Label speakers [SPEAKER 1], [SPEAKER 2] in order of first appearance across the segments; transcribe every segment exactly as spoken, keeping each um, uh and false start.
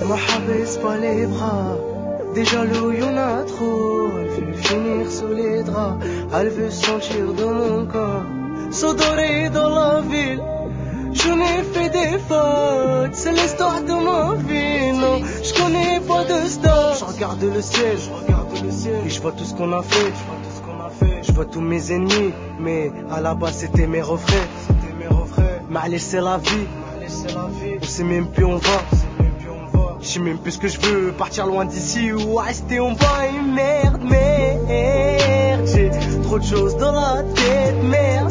[SPEAKER 1] Ma habesse pas les bras, des jaloux y'en a trop. Elle veut finir sous les draps, elle veut sentir dans mon corps. S'odorer dans la ville, je n'ai fait des fautes, c'est l'histoire de ma vie. Non, je connais pas de stop. Je regarde le ciel, je regarde le ciel, et je vois tout ce qu'on a fait, je vois tout ce qu'on a fait. Je vois tous mes ennemis, mais à la base c'était mes refrains, c'était mes refrains. Mais c'est la vie, c'est la vie. On sait même plus où on va, je sais même plus ce que je veux, partir loin d'ici ou rester en bas. Et merde, merde, j'ai trop de choses dans la tête. Merde,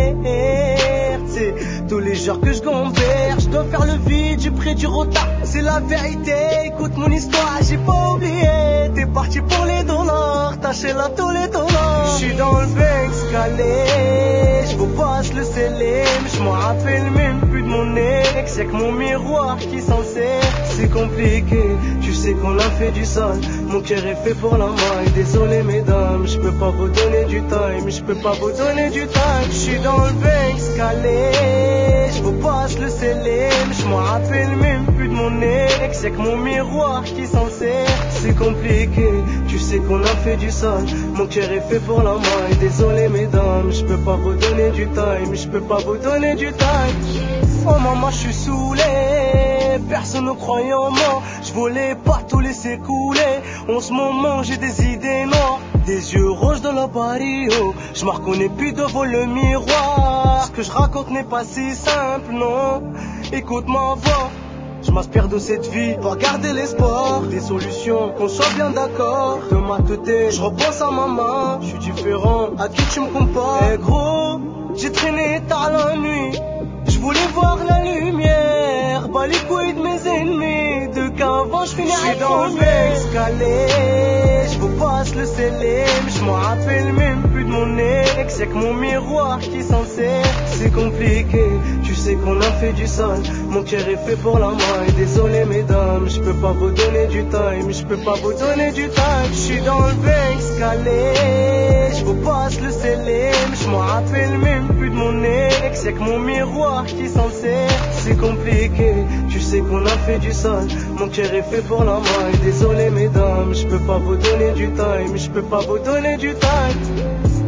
[SPEAKER 1] merde, c'est tous les jours que je gambère. Je dois faire le vide, j'ai pris du retard, c'est la vérité. Écoute mon histoire, j'ai pas oublié. T'es parti pour les dollars, tâchez là tous les dollars. Je suis dans le Banks calé, je veux pas se le sceller. Mais je m'en rappelle même plus de mon ex, y'a que mon miroir qui s'en sert. C'est compliqué, tu sais qu'on a fait du sale. Mon cœur est fait pour la maille. Désolé mesdames, je peux pas vous donner du time. Je peux pas vous donner du time. Je suis dans le Banks calé, je veux pas se le sceller. Mais je m'en rappelle même plus de mon ex, y'a que mon miroir qui s'en sert. C'est compliqué, tu sais qu'on a fait du sale. Mon cœur est fait pour la maille. Désolé mesdames, je peux pas vous donner du time. Je peux pas vous donner du time. Oh maman, je suis saoulé, personne ne croyait en moi. Je voulais pas tout laisser couler. En ce moment j'ai des idées noires, des yeux rouges dans la barrio. Je me reconnais plus devant le miroir. Ce que je raconte n'est pas si simple, non. Écoute ma voix, je m'inspire de cette vie pour garder l'espoir, des solutions, qu'on soit bien d'accord. De ma tête, je repense à maman. Je suis différent, à qui tu me compares? Eh gros, j'ai traîné tard la nuit, je voulais voir la lumière. Bas les couilles de mes ennemis, de qu'avant je finirais. Je suis dans le Banks calé, je veux pas se le sceller. Mais je m'en rappelle même plus de mon ex, y'a que mon miroir qui s'en sert. C'est compliqué, tu sais qu'on a fait du sale. Mon cœur est fait pour la maille. Désolé mesdames, je peux pas vous donner du time. Je peux pas vous donner du time. Je suis dans le Banks calé, je veux pas se le sceller. Mais je m'en rappelle même plus de mon ex, y'a que mon miroir qui s'en sert. C'est compliqué, tu sais qu'on a fait du sale. Mon cœur est fait pour la maille. Désolé mesdames, je peux pas vous donner du time. Je peux pas vous donner du time.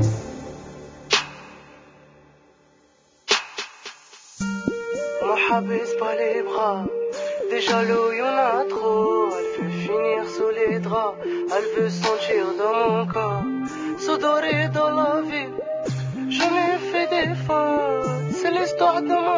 [SPEAKER 1] Ma habesse pas les bras, des jaloux y'en a trop. Elle veut finir sous les draps, elle veut sentir dans mon corps. S'odorer dans la ville, je m'ai fait des fautes, c'est l'histoire de ma